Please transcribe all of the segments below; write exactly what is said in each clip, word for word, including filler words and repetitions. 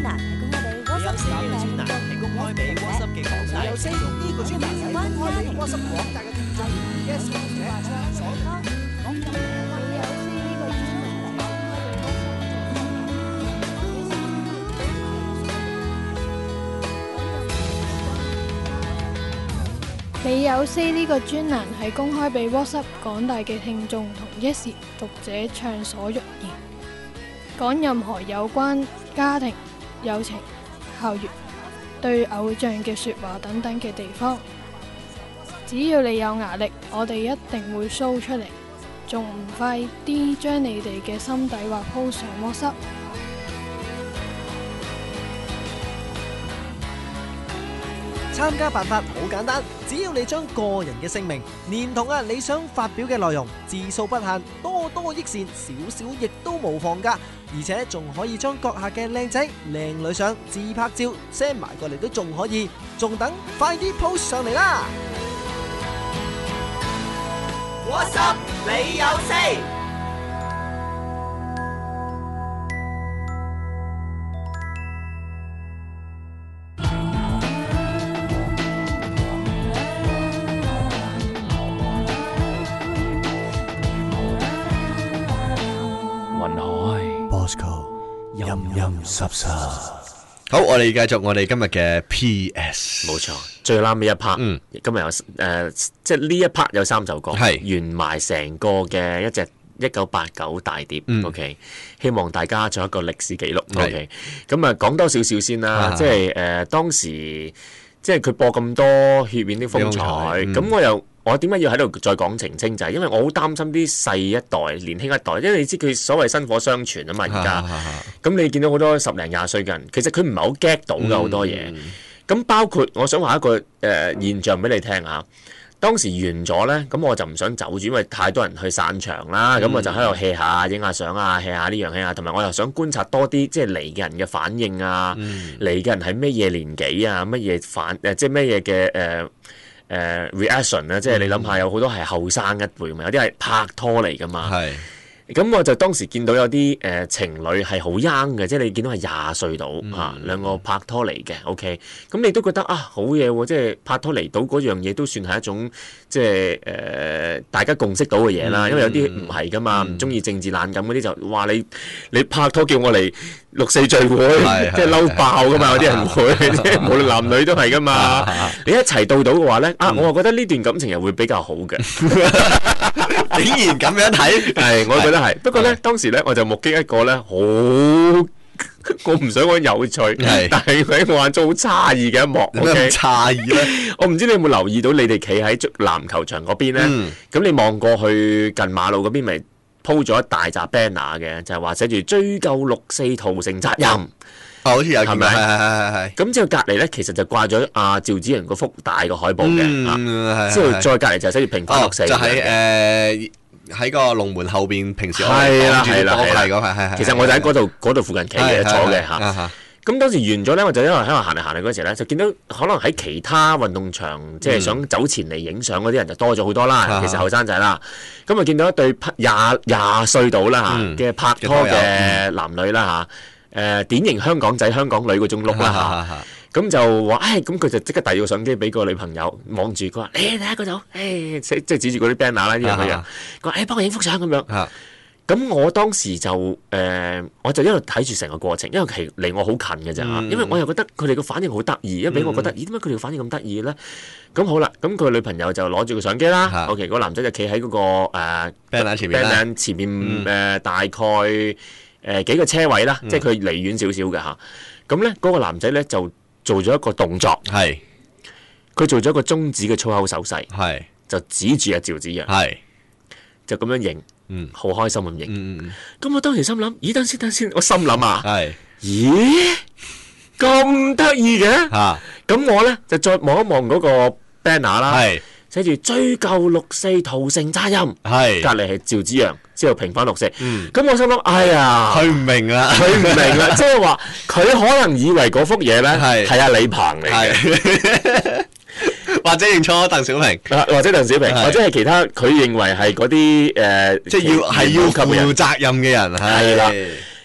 專欄提供我哋 WhatsApp 專欄提供開俾 WhatsApp 嘅廣大聽眾，呢個專欄提供開俾 WhatsApp 廣大嘅聽眾。Yes， 所你有 C 呢個專欄係公開俾 WhatsApp 廣大嘅聽眾同一時讀者暢所欲言，講任何有關家庭、友情、校園、對偶像嘅說話等等嘅地方。只要你有壓力，我哋一定會 show 出嚟，仲唔快啲將你哋嘅心底話 po 上 WhatsApp。 參加辦法好簡單，只要你將個人嘅姓名連同啊你想發表嘅內容，字數不限，多多益善，少少亦都無妨噶。而且仲可以將閣下嘅靚仔靚女相自拍照 send 埋過嚟都仲可以，仲等快啲 post 上嚟啦！WhatsApp 你有 say。 陰陰濕濕，好，我哋繼續我哋今日嘅 P S， 冇錯，最啱呢一 part， 嗯， 今日有誒、呃，即係呢一 part 有三首歌， 係完埋成個嘅一隻一九八九大碟、嗯、，OK， 希望大家做一個歷史記錄 ，OK， 咁啊講多少少先啦，啊、即係誒、呃、當時即係佢播咁多血染的風采，咁、嗯、我又。我點解要喺度再講澄清？就係因為我好擔心啲細一代、年輕一代，因為你知佢所謂薪火相傳啊嘛，而家咁你見到好多十零廿歲嘅人，其實佢唔係好 get 到㗎好多嘢。咁、嗯、包括我想話一個誒、呃、現象俾你聽下，當時完咗咧，咁我就唔想走住，因為太多人去散場啦，咁、嗯、我就喺度 hea 下、影下相啊、hea 下呢樣 hea 下，同埋我又想觀察多啲即係嚟嘅人嘅反應啊，嚟嘅、嗯、人係咩嘢年紀啊，乜嘢反誒即係咩嘢嘅誒。誒、uh, reaction 咧，即係你諗下，有好多係後生一輩嘛，有啲係拍拖嚟噶嘛。係，咁我就當時見到有啲誒、呃、情侶係好 young 嘅，即係你見到係廿歲到嚇兩個拍拖嚟嘅。OK，咁你都覺得啊好嘢喎，即係拍拖嚟到嗰樣嘢都算係一種即係誒、呃、大家共識到嘅嘢啦。因為有啲唔係噶嘛，唔中意政治冷感嗰啲就話你你拍拖叫我嚟六四聚會，即係嬲爆噶嘛，有啲人會，即係無論男女都係噶嘛。你一齊到到嘅話咧，啊，我又覺得呢段感情又會比較好嘅。 竟然咁樣睇， 係我覺得係。不過咧，當時咧我就目擊一個咧好，我唔想講有趣，但係喺我眼中好詫異嘅一幕。 有咩咁詫異咧？ 我唔知你有冇留意到，你哋企喺籃球場嗰邊咧，咁你望過去近馬路嗰邊咪鋪咗一大紮 banner 嘅，就係話寫住追究六四屠城責任。 哦，好似有見到，係係係係。咁之後隔離咧，其實就掛咗阿趙紫陽嗰幅大嘅海報嘅，之後再隔離就寫住平反六四。 就喺誒喺個龍門後邊，平時係啦係啦係啦， 係係。 其實我就喺嗰度嗰度附近企嘅坐嘅嚇。咁當時完咗咧，我就因為喺度行嚟行嚟嗰時咧，就見到可能喺其他運動場，即係想走前嚟影相嗰啲人就多咗好多啦。其實後生仔啦，咁啊見到一對廿廿歲到啦嚇嘅拍拖嘅男女啦嚇，誒典型香港仔香港女嗰種 look 啦嚇，咁就話誒，咁佢就即刻遞個相機俾個女朋友望住，佢話誒睇下嗰度，誒即係指住嗰啲 banner 啦呢樣嗰樣，佢話誒幫我影幅相咁樣。咁我當時就誒、呃，我就一路睇住成個過程，因為其離我好近嘅啫嚇，因為我又覺得佢哋個反應好得意，因為俾我覺得咦點解佢哋個反應咁得意咧？咁好啦，咁佢女朋友就攞住個相機啦、啊、，OK， 個男仔就企喺嗰個誒 banner 前面 banner 前面誒、呃、大概誒、呃、幾個車位啦，嗯、即係佢離遠少少嘅嚇。咁咧嗰個男仔咧就做咗一個動作，係佢做咗一個中指嘅粗口手勢，係就指住阿趙紫陽，係就咁樣影。嗯，好開心咁影。嗯嗯，咁我當時心諗，咦，等先等先，我心諗啊，係，咦，咁得意嘅，嚇，咁我咧就再望一望嗰個 banner 啦，係，寫住追究六四屠城責任，係，隔離係趙紫陽，之後平反六四，嗯，咁我心諗，哎呀， 佢唔明啦， 佢唔明啦，即係話佢可能以為嗰幅嘢咧係係阿李鵬嚟嘅。 或者認錯鄧小平， 或者鄧小平，或者係其他佢認為係嗰啲誒， 即係要係要負責任嘅人，係啦。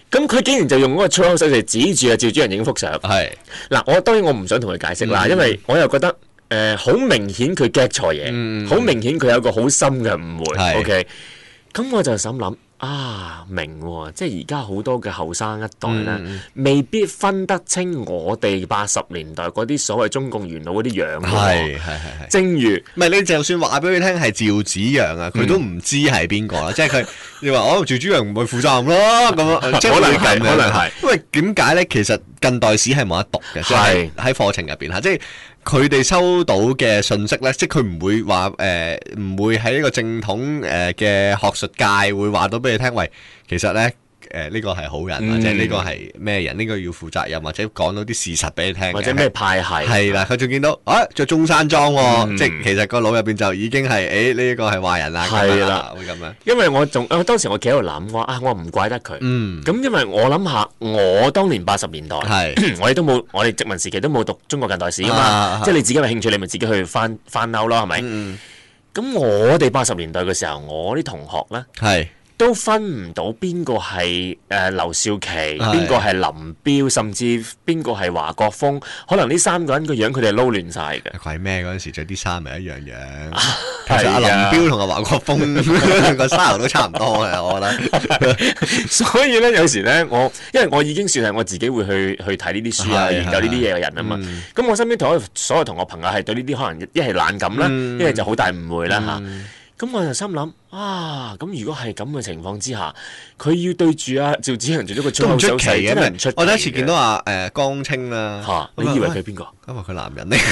咁佢竟然就用嗰個粗口手勢指住啊趙主任影幅相。 係嗱，我當然我唔想同佢解釋啦， 嗯、 因為我又覺得誒好、呃、明顯佢 get 錯嘢，好、嗯、明顯佢有個好深嘅誤會。OK，咁我就心諗。啊，明喎、哦！即係而家好多嘅後生一代咧，嗯、未必分得清我哋八十年代嗰啲所謂中共元老嗰啲樣嘅。係係係。正如唔係你就算話俾佢聽係趙紫陽啊，佢都唔知係邊個啦。即係佢你話哦，趙紫陽唔係負責任咯咁，即係可能係，可能係。因為點解咧？其實近代史係冇得讀嘅，即係喺課程入邊嚇，即係。佢哋收到嘅信息咧，即係佢唔會話誒，唔、呃、會喺呢個正統誒嘅學術界會話到俾你聽，喂，其實咧誒呢個係好人，嗯、或者呢個係咩人，呢、呢個要負責任，或者講到啲事實俾你聽， 或者咩派系係啦，佢仲見到啊著中山裝喎、哦，嗯、即係其實個腦入邊就已經係誒呢個係壞人啦，係啦，會咁樣。因為我仲啊當時我企喺度諗，我啊我唔怪得佢，咁、嗯、因為我諗下，我當年八十年代，是我哋都冇，我哋殖民時期都冇讀中國近代史噶嘛，啊、即係你自己有興趣，你咪自己去翻翻勾咯，係咪？咁、嗯、我哋八十年代嘅時候，我啲同學咧係。都分唔到邊個係誒劉少奇，邊個係林彪，甚至邊個係華國鋒，可能呢三個人個樣佢哋係撈亂晒嘅。 怪咩嗰陣時着啲衫咪一樣樣？其實阿林彪同阿華國鋒個 style 都差唔多嘅，我覺得。 所以咧，有時咧，我因為我已經算係我自己會去去睇呢啲書啊，研究呢啲嘢嘅人啊嘛。咁、嗯、我身邊同所有同學朋友係對呢啲可能一係冷感啦，一係、嗯、就好大誤會啦嚇。嗯咁我就心諗啊，咁如果係咁嘅情況之下，佢要對住阿趙紫陽做咗個粗口手勢，真係唔出奇嘅。 我第一次見到阿誒江青啦， 嚇，你以為佢邊個？ 因為佢男人嚟。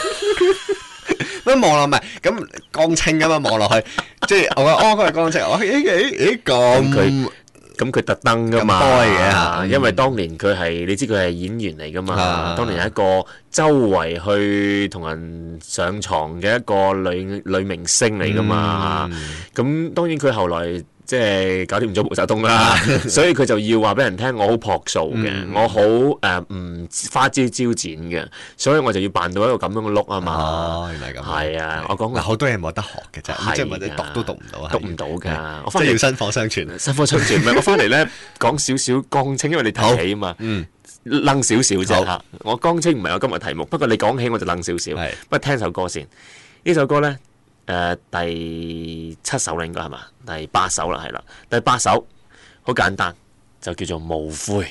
咁望落唔係，咁江青咁嘛望落去，即係我話哦，佢係江青，我誒誒誒咁佢。 咁佢特登噶嘛，嘅，因為當年佢係你知佢係演員嚟噶嘛，啊、當年係一個周圍去同人上床嘅一個女女明星嚟噶嘛，咁、嗯、當然佢後來即係搞掂咗毛澤東啦，所以佢就要話俾人聽我好樸素嘅，嗯、我好誒唔花枝招展嘅，所以我就要扮到一個咁樣嘅 look 啊嘛。 哦，原來咁。 係啊，我講好多嘢冇得學嘅啫，即係或者讀都讀唔到啊， 讀唔到㗎。 我即係要薪火相傳， 薪火相傳。唔係我翻嚟咧講少少江青，因為你提起啊嘛，嗯，愣少少啫嚇。我江青唔係我今日題目，不過你講起我就愣少少。係，不過聽首歌先。呢首歌咧。誒、呃、第七首啦，應該係嘛？第八首啦，係啦。第八首好簡單，就叫做無悔。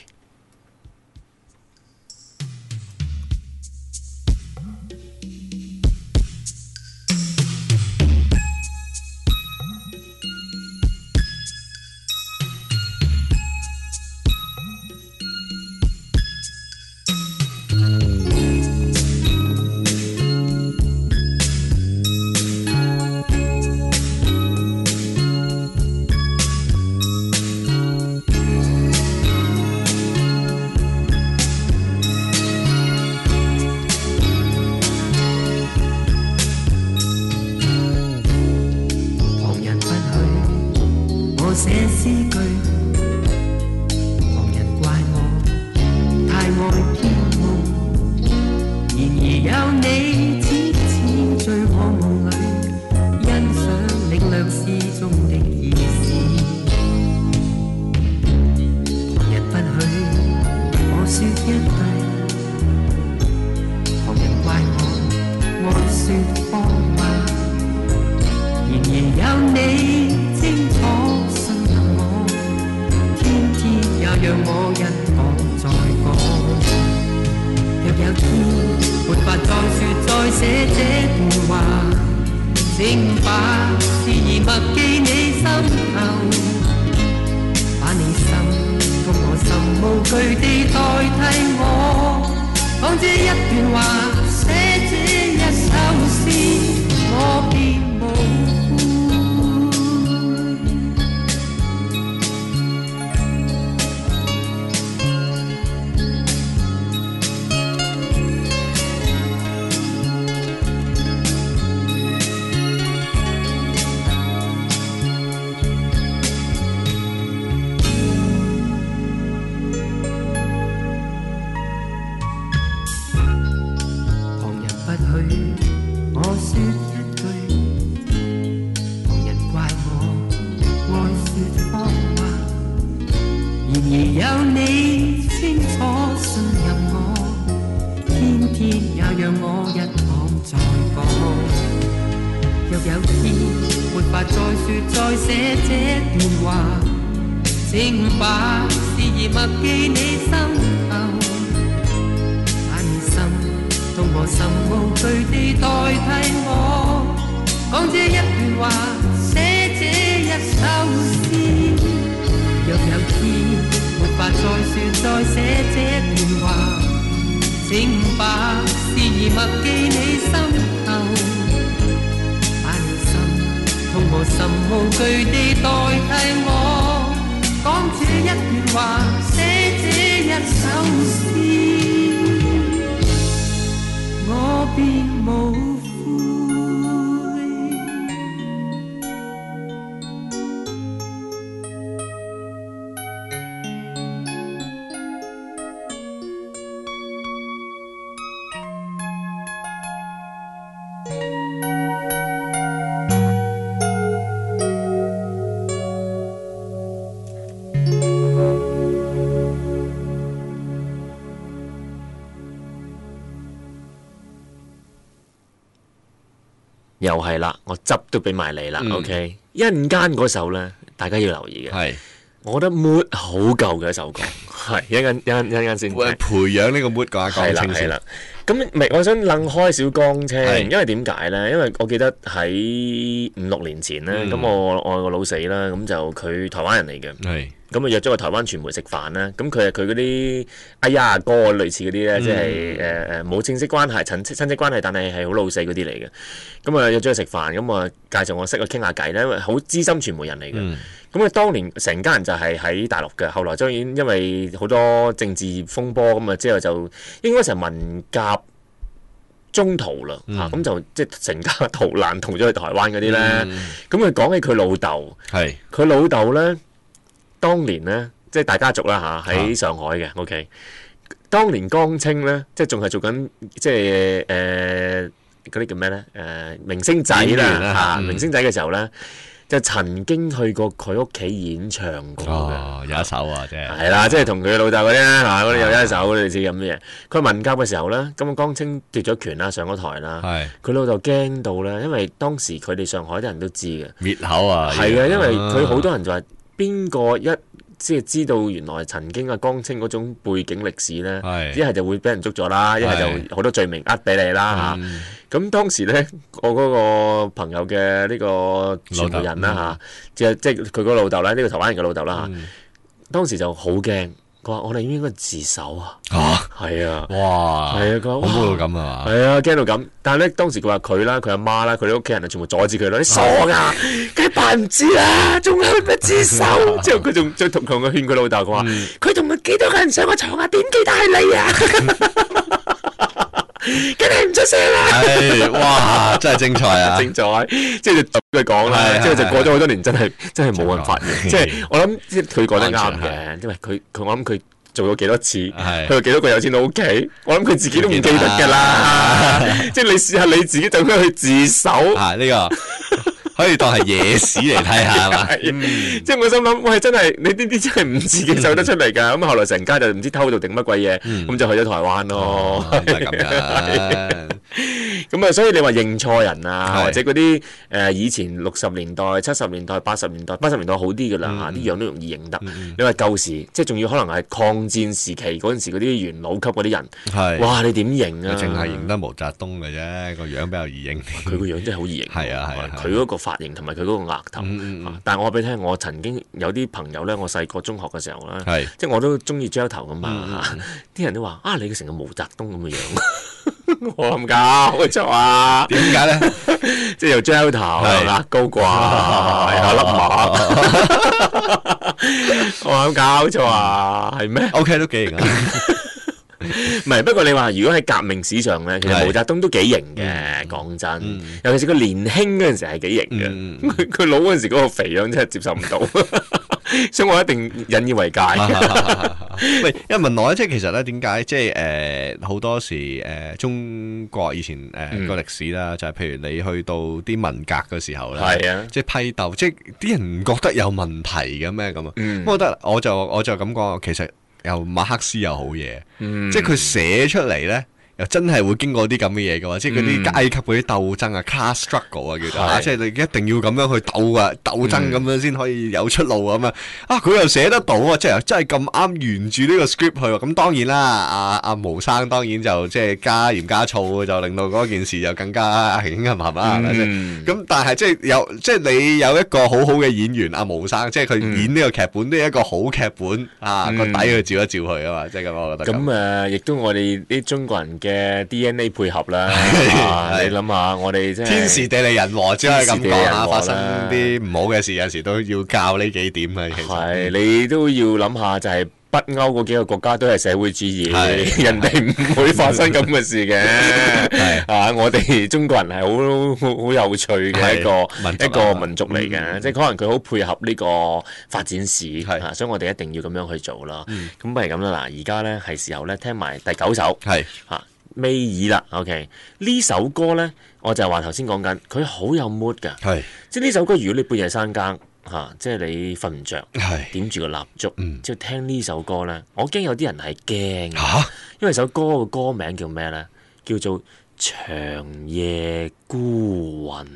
然而有你清楚信任我，天天也讓我一躺在講。若有天沒法再說再寫這段話，請把思意默記你心頭，把你心痛和甚無懼地代替我，講這一段話，寫這一首詩。若有天沒法再說再寫這段話，請把思意默記你心頭，把你心痛和甚無懼地代替我，講這一段話，寫這一首詩，我便無悔。 又係啦，我執都俾埋你啦。嗯、OK， 一陣間嗰首咧，大家要留意嘅。係是，我覺得 mood 好夠嘅一首歌。係一陣一陣一陣先。 會培養呢個 mood 嘅話，江青先。係啦， 咁唔係，我想擰開小江青，是因為點解咧？因為我記得喺五六年前咧，咁、嗯、我我個老死啦，咁就佢台灣人嚟嘅。係。咁啊約咗個台灣傳媒食飯啦，咁佢係佢嗰啲哎呀阿哥類似嗰啲咧，即係誒誒冇正式關係、親戚親戚關係，但係係好老細嗰啲嚟嘅。咁啊約咗佢食飯，咁啊介紹我識佢傾下偈咧，因為好資深傳媒人嚟嘅。咁啊、嗯、當年成家人就係喺大陸嘅，後來當然因為好多政治風波，咁啊之後就應該成文革中途啦嚇，咁、嗯啊、就即係成家逃難逃咗去台灣嗰啲咧。咁佢講起佢老豆，係佢是老豆咧。當年咧，即係大家族啦嚇，喺上海嘅。OK，當年江青咧，即係仲係做緊，即係誒嗰啲叫咩咧？誒、呃、明星仔啦嚇，明星仔嘅時候咧，就曾經去過佢屋企演唱過嘅、 哦，有一首啊，即係係啦，即係同佢老豆嗰啲嚇，嗰啲有一首類似咁嘅嘢。佢文革嘅時候咧，咁啊江青奪咗權啦，上咗台啦，佢老豆驚到咧，因為當時佢哋上海啲人都知嘅滅口啊， 係啊，因為佢好多人就話。邊個一即係知道原來曾經阿江青嗰種背景歷史咧，一係是就會俾人捉咗啦，一係是就好多罪名呃俾你啦嚇。咁、嗯啊、當時咧，我嗰個朋友嘅呢個傳媒人啦嚇，即係即係佢個老豆咧，呢、這個台灣人嘅老豆啦嚇，嗯、當時就好驚。佢話：我哋應該自首啊！嚇，係啊！哇！係啊！佢話： 驚到咁啊！ 係啊！驚到咁。但係咧，當時佢話佢啦，佢阿媽啦，佢啲屋企人啊，全部阻止佢咯。你傻噶，梗係扮唔知啦，仲去咩自首？之後佢仲再同同佢勸佢老豆，佢話：佢同佢幾多個人上過牀啊？點記得係你啊？梗係唔出聲啦！ 係哇，真係精彩啊！ 精彩，即係就佢講啦，之後就過咗好多年，真係真係冇人發現。即係我諗，即係佢講得啱嘅，因為佢佢我諗佢做咗幾多次，佢有幾多個有錢佬屋企，我諗佢自己都唔記得㗎啦。即係你試下你自己就咁樣去自首啊！呢個可以當係野史嚟睇下嘛。 即係我心諗，喂，真係你呢啲真係唔自己走得出嚟㗎。咁後來成家就唔知偷到定乜鬼嘢，咁就去咗台灣咯。咁啊，所以你話認錯人啊，或者嗰啲誒以前六十年代、七十年代、八十年代、八十年代好啲㗎啦嚇，啲樣都容易認得。你話舊時，即係仲要可能係抗戰時期嗰陣時嗰啲元老級嗰啲人，哇！你點認啊？ 淨係認得毛澤東嘅啫，個樣比較易認。 佢個樣真係好易認。係啊係啊，佢嗰個髮型同埋佢嗰個額頭。但係我話俾你聽，我曾經有啲朋友咧，我細個中學嘅時候咧，即係我都中意 gel 頭㗎嘛，啲人都話啊，你成個毛澤東咁嘅樣。我唔搞錯啊！ 點解咧？ 即係又 gel 頭，額高掛，有粒馬。我唔搞錯啊？係咩 ？OK 都幾型啊！ 唔係，不過你話如果喺革命史上咧，其實毛澤東都幾型嘅。講真，尤其是佢年輕嗰陣時係幾型嘅。佢佢老嗰陣時嗰個肥樣真係接受唔到。 所以我一定引以為戒。 喂，因為問我咧，即係其實咧點解即係誒好多時誒、呃、中國以前誒、呃嗯、個歷史啦，就係、是、譬如你去到啲文革嘅時候咧，係啊，即係批鬥，即係啲人唔覺得有問題嘅咩咁啊？嗯、我覺得我就我就咁講，其實由馬克思有好嘢，嗯、即係佢寫出嚟咧。又真係會經過啲咁嘅嘢嘅喎，即係嗰啲階級嗰啲鬥爭啊 class struggle 啊叫做，啊、即係你一定要咁樣去鬥啊，鬥爭咁樣先可以有出路咁啊！啊，佢又寫得到啊，即係真係咁啱沿住呢個 script 去喎。咁當然啦，阿、啊、阿、啊、毛生當然就即係加鹽加醋，就令到嗰件事就更加輕輕冚冚啦，係咪先？咁但係即係有即係你有一個好好嘅演員阿、啊、毛生，即係佢演呢個劇本都係一個好劇本啊，個、嗯、底去照一照佢啊嘛，即係咁我覺得。咁誒，亦都我哋啲中國人嘅 D N A 配合啦，啊、你諗下，我哋即係天時地利人和，只可以咁講下，發生啲唔好嘅事，有時都要教呢幾點啊。其實係你都要諗下，就係北歐嗰幾個國家都係社會主義，人哋唔會發生咁嘅事嘅。啊，我哋中國人係好好有趣嘅一個一個民族嚟嘅，嗯、即係可能佢好配合呢個發展史，啊、所以我哋一定要咁樣去做啦。咁不如咁啦，嗱，而家咧係時候咧聽埋第九首，係嚇。尾二啦 ，OK， 呢首歌咧，我就係話頭先講緊，佢好有 mood 㗎，係即係呢首歌，如果你半夜三更嚇、啊，即係你瞓唔着，係點住個蠟燭，嗯、即係聽呢首歌咧，我驚有啲人係驚嚇，因為首歌嘅歌名叫咩咧？叫做《長夜孤魂》。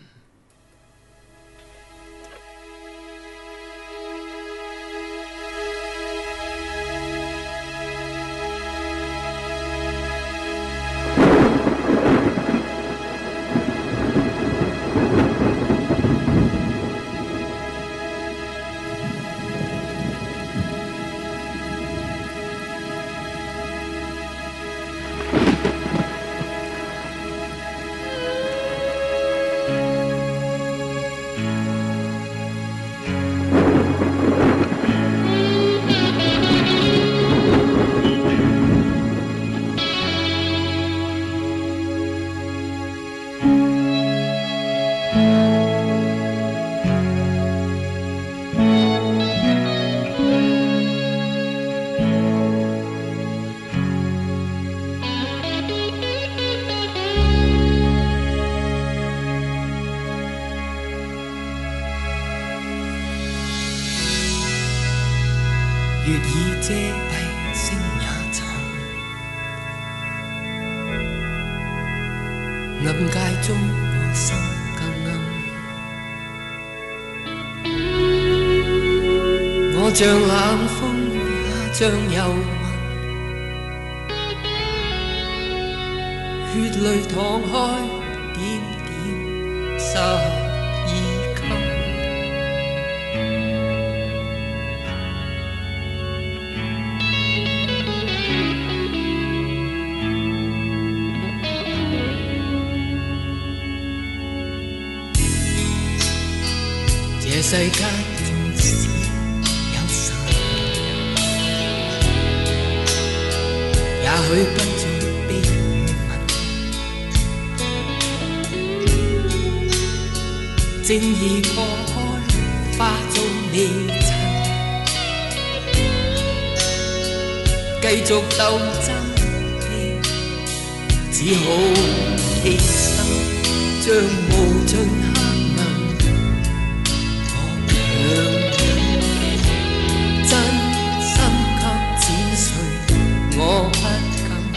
月已遮蔽，星也沉，暗界中我心更暗。我像冷風，也像遊魂，血淚淌開，點點十二襟。這世間縱使有神，也許不再悲憫。正義破開，化作微塵，繼續鬥爭的，只好犧牲，將無盡我不敢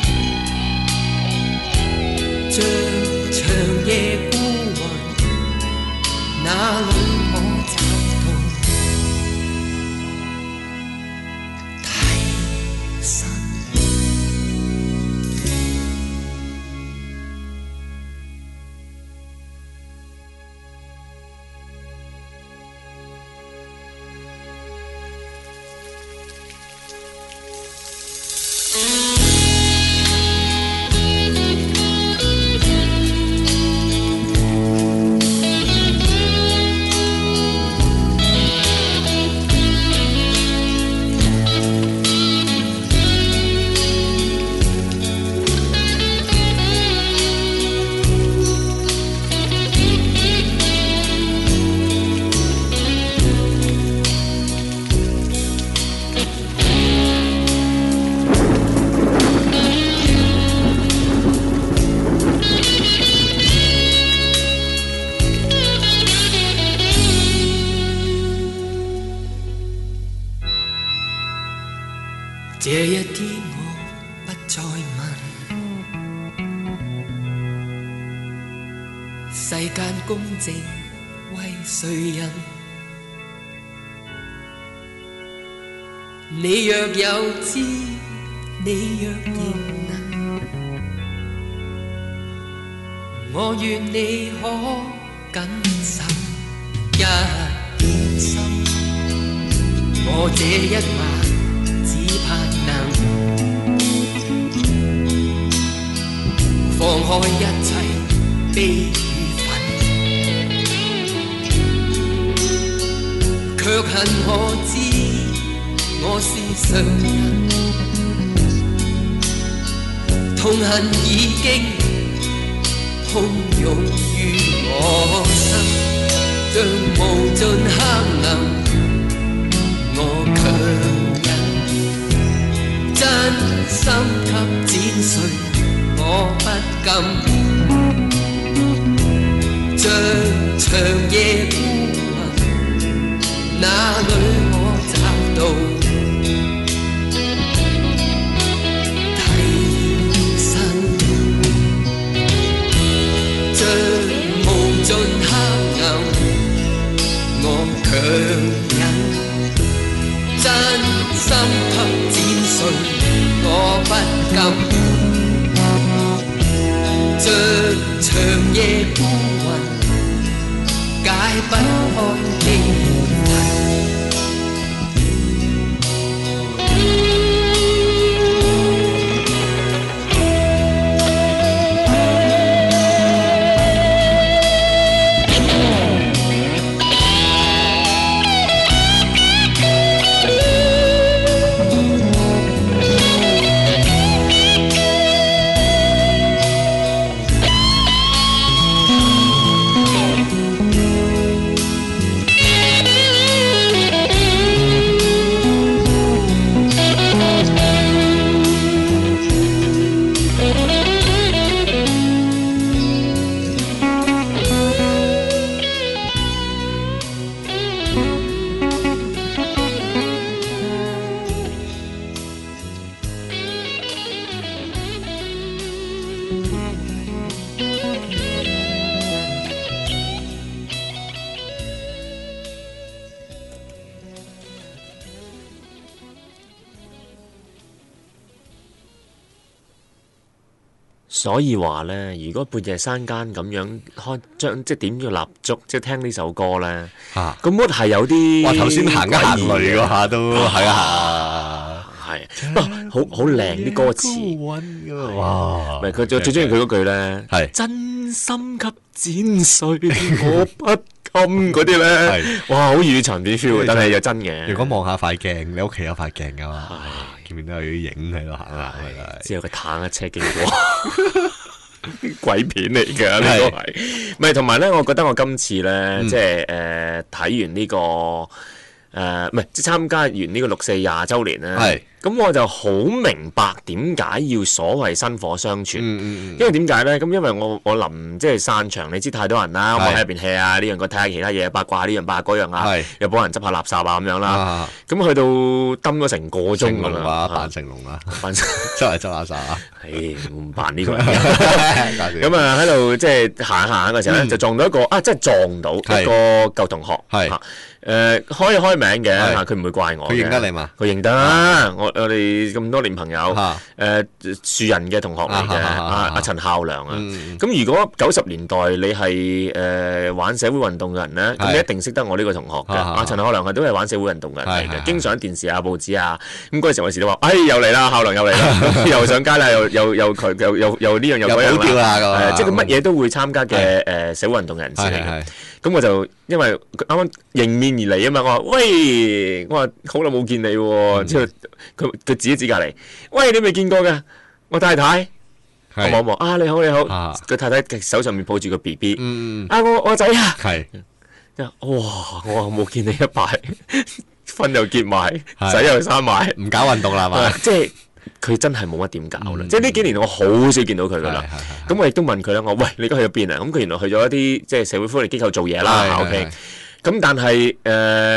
將長夜孤魂，哪裏可找到替身？ 這一天我不再問世間公正為誰人，你若有知，你若仍能，我願你可謹守一點心，我這一晚只盼能放開一切悲與憤，卻恨我知我是常人，痛恨已經洶湧於我心，像無盡黑暗我強忍，真心給剪碎我不甘，像長夜孤魂，哪裏我找到替身，像無盡黑暗我強忍，真心給剪碎我不甘，像長夜孤魂解不開的所以話咧，如果半夜山間咁樣開將即係點咗蠟燭，即係聽呢首歌咧， 嚇個 mood 係有啲哇頭先行一行雷嗰下都係啊， 啊， 係好好靚啲歌詞， 哇！ 唔係佢最最中意佢嗰句咧， 係真心給剪碎我不甘嗰啲咧，哇好雨殘片 feel，但係又真嘅。 如果望下塊鏡，你屋企有塊鏡噶嘛？見面都有啲影喺度行下， 之後個坦克車經過，鬼片嚟㗎呢個係，唔係同埋咧，我覺得我今次咧， 嗯、 即係誒睇完呢、這個誒，唔、呃、係即係參加完呢個六四廿週年咧。係。咁我就好明白點解要所謂薪火相傳， 嗯嗯、 因為點解咧？咁因為我我臨即係散場，你知太多人啦，我喺入邊 hea 啊，呢樣個睇下其他嘢，八卦呢樣八卦嗰樣啊，又幫人執下垃圾啊咁樣啦。咁、啊、去到蹲咗成個鐘㗎啦， 扮成龍啊， 扮成周圍執垃圾啊， 係唔扮呢個人。咁啊喺度即係行行嘅時候咧，就撞到一個啊，即係撞到一個舊同學。係。誒、呃、開開名嘅，佢唔會怪我。佢認得你嘛？佢認得啦。我我哋咁多年朋友，誒、呃、樹人嘅同學嚟嘅，阿阿陳孝良啊。咁、嗯、如果九十年代你係誒、呃、玩社會運動嘅人咧，咁你一定識得我呢個同學嘅。阿陳孝良係都係玩社會運動嘅人嚟嘅，經常喺電視啊、報紙啊。咁嗰陣時我時都話：哎，又嚟啦，孝良又嚟啦，又上街啦，又又又佢又又又呢樣又嗰樣啦。即係佢乜嘢都會參加嘅誒社會運動人士嚟嘅。咁我就因為啱啱迎面而嚟啊嘛，我話喂，我話好耐冇見你喎，之後佢佢指一指隔離，喂，你未見過㗎？我太太，我望望啊，你好你好，佢太太手上面抱住個 B B，啊我我仔啊，係，哇，我話冇見你一排，婚又結埋，仔又生埋，唔搞運動啦嘛，即係。佢真係冇乜點搞啦，嗯、即係呢幾年我好少見到佢噶啦。咁我亦都問佢啦，我喂，你而家去咗邊啊？咁佢原來去咗一啲即係社會福利機構做嘢啦。OK，咁但係誒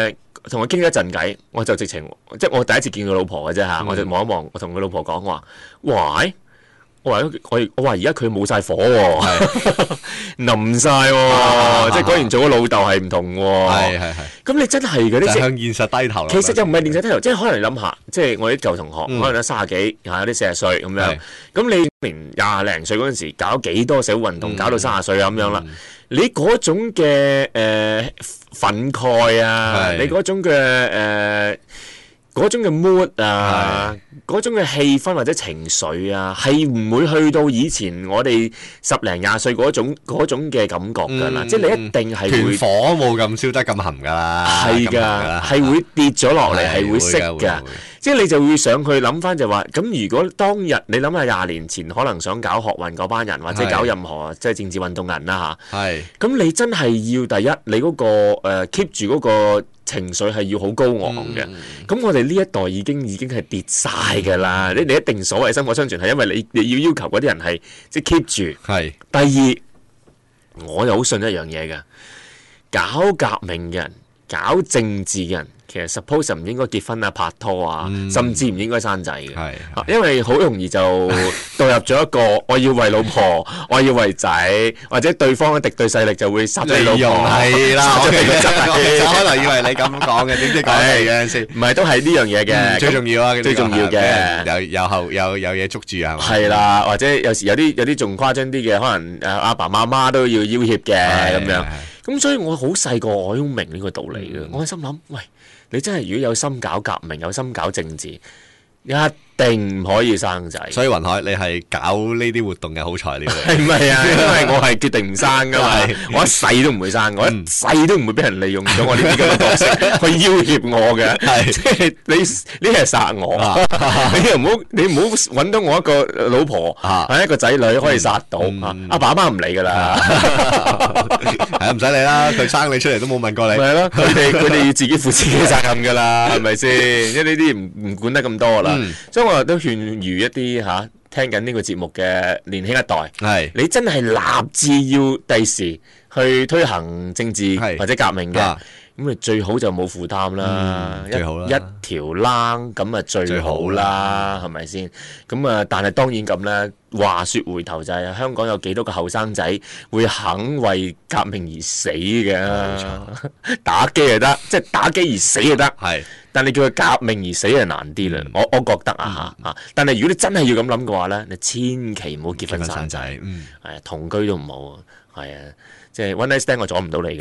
同佢傾咗一陣偈，我就直情即係我第一次見佢老婆嘅啫嚇，嗯、我就望一望，我同佢老婆講話，喂！我話我我話而家佢冇晒火喎，冧晒喎，即係果然做咗老豆係唔同喎。係係係。咁你真係嘅，你向現實低頭。 其實又唔係現實低頭，即係可能你諗下，即係我啲舊同學，可能有三十幾，有啲四十歲咁樣。咁你年廿零歲嗰陣時搞幾多社會運動，搞到三十歲咁樣啦。你嗰種嘅誒憤慨啊，你嗰種嘅誒。嗰種嘅 mood 啊，嗰種嘅氣氛或者情緒啊，係唔會去到以前我哋十零廿歲嗰種嗰種嘅感覺㗎啦，即係你一定係會火冇咁燒得咁痕㗎啦， 係㗎，係會跌咗落嚟，係會熄㗎，即係你就會上去諗翻就話，咁如果當日你諗下廿年前可能想搞學運嗰班人，或者搞任何即係政治運動人啦嚇，係，咁你真係要第一，你嗰個誒 keep 住嗰個情緒係要好高昂嘅，咁、嗯、我哋呢一代已經已經係跌晒㗎啦。你、嗯、你一定所謂薪火相傳係因為你你要要求嗰啲人係即係 keep 住。係是。第二，我又好信一樣嘢㗎，搞革命嘅人、搞政治嘅人，其實 suppose 唔應該結婚啊、拍拖啊，嗯、甚至唔應該生仔嘅。係。因為好容易就墮入咗一個我要為老婆，我要為仔，或者對方嘅敵對勢力就會殺咗老婆。係啦，我可能以為你咁講嘅，點知講係嘅先。唔係都係呢樣嘢嘅，最重要啊，最重要嘅。有有後有有嘢捉住係嘛？係啦，或者有時有啲有啲仲誇張啲嘅，可能誒阿爸媽媽都要要挾嘅咁樣。咁所以我好細個我都明呢個道理嘅。我喺心諗，喂，你真係如果有心搞革命，有心搞政治，一定唔可以生仔。所以雲海，你係搞呢啲活動嘅好材料嚟。係唔係啊？因為我係決定唔生噶嘛，我一世都唔會生，我一世都唔會俾人利用咗我呢啲咁嘅角色去要挾我嘅。係，即係你你係殺我，你又唔好你唔好揾到我一個老婆，係一個仔女可以殺到。阿爸阿媽唔理噶啦，係啊，唔使理啦，佢生你出嚟都冇問過你。係咯，佢哋佢哋要自己負自己責任噶啦，係咪先？因為呢啲唔唔管得咁多啦，所以我都勸喻一啲嚇、啊、聽緊呢個節目嘅年輕一代，係是你真係立志要第時去推行政治或者革命嘅，咁你、啊、最好就冇負擔啦，嗯、一最好啦，一條躝咁啊最好啦，係咪先？咁啊，但係當然咁咧。話說回頭就係、是、香港有幾多個後生仔會肯為革命而死嘅？錯打機就得，即係打機而死就得。係，但你叫佢革命而死就難啲啦。嗯、我我覺得啊嚇、嗯、但係如果你真係要咁諗嘅話咧，你千祈唔好結婚生仔。嗯，係啊，同居都唔好。係啊，即係 one night stand 我阻唔到你嘅。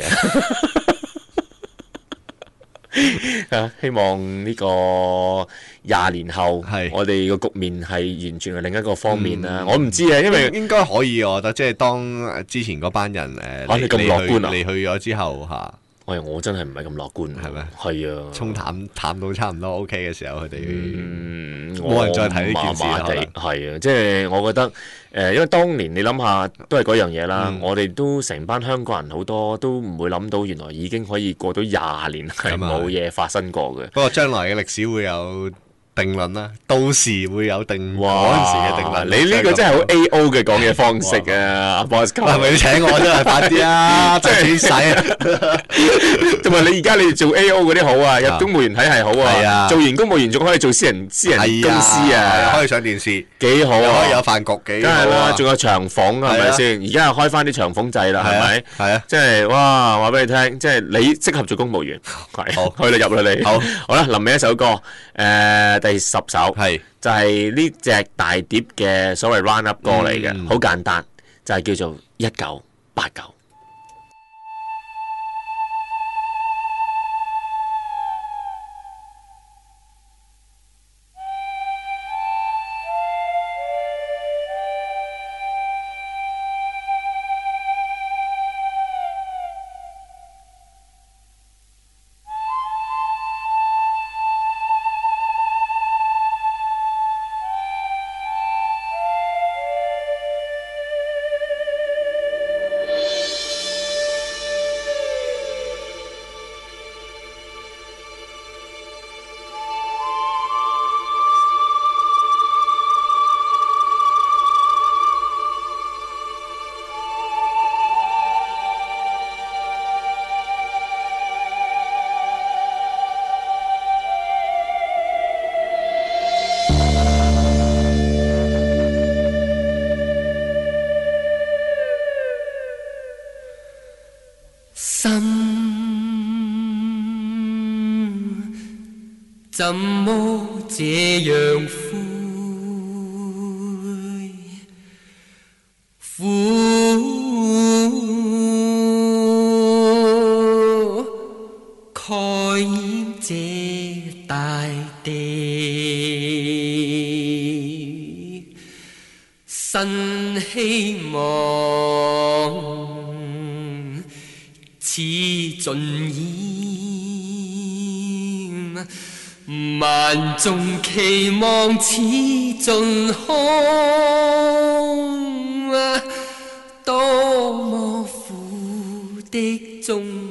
啊！希望呢個廿年後，係我哋個局面係完全係另一個方面啦。嗯、我唔知啊，因為應該可以，我覺得即係當之前嗰班人誒，啊、你咁樂觀啊？你去咗之後嚇。喂，我真係唔係咁樂觀，係咪？係啊，沖淡淡到差唔多 OK 嘅時候，佢哋冇人再睇呢件事啦。係啊，即係我覺得誒，因為當年你諗下都係嗰樣嘢啦。我哋都成班香港人好多都唔會諗到，原來已經可以過到廿年係冇嘢發生過嘅。不過將來嘅歷史會有定論啦，到時會有定嗰陣時嘅定論。你呢個真係好 A O 嘅講嘢方式啊！阿 Boss 係咪你請我真係快啲啊？真係幾使啊！同埋你而家你做 A O 嗰啲好啊，入公務員體系好啊，做完公務員仲可以做私人私人公司啊，可以上電視，幾好啊！可以有飯局，幾好啊！仲有長俸係咪先？而家又開翻啲長俸制啦，係咪？係啊！即係哇，話俾你聽，即係你適合做公務員，係好去啦入啦你。好，好啦，臨尾一首歌，誒。第十首係是就係呢隻大碟嘅所謂 run up 歌嚟嘅，好、嗯、簡單，就係、是、叫做一九八九。 怎麼這樣灰苦蓋掩這大地，新希望似盡煙，萬眾期望似盡空，多麼苦的終